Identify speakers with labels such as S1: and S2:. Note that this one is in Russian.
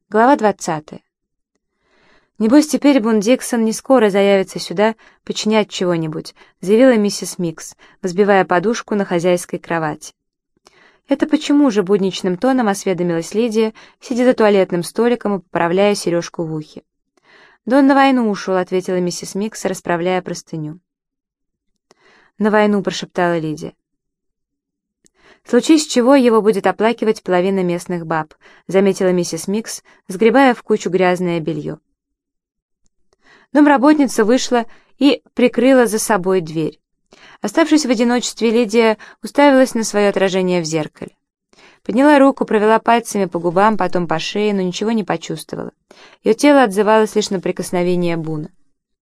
S1: Глава 20. «Небось, теперь Бун Диксон не скоро заявится сюда починять чего-нибудь», заявила миссис Микс, взбивая подушку на хозяйской кровати. «Это почему же?» — будничным тоном осведомилась Лидия, сидя за туалетным столиком и поправляя сережку в ухе. «Да он на войну ушел», — ответила миссис Микс, расправляя простыню. «На войну», — прошептала Лидия. «Случись чего, его будет оплакивать половина местных баб», — заметила миссис Микс, сгребая в кучу грязное белье. Домработница вышла и прикрыла за собой дверь. Оставшись в одиночестве, Лидия уставилась на свое отражение в зеркале. Подняла руку, провела пальцами по губам, потом по шее, но ничего не почувствовала. Ее тело отзывалось лишь на прикосновение Буна.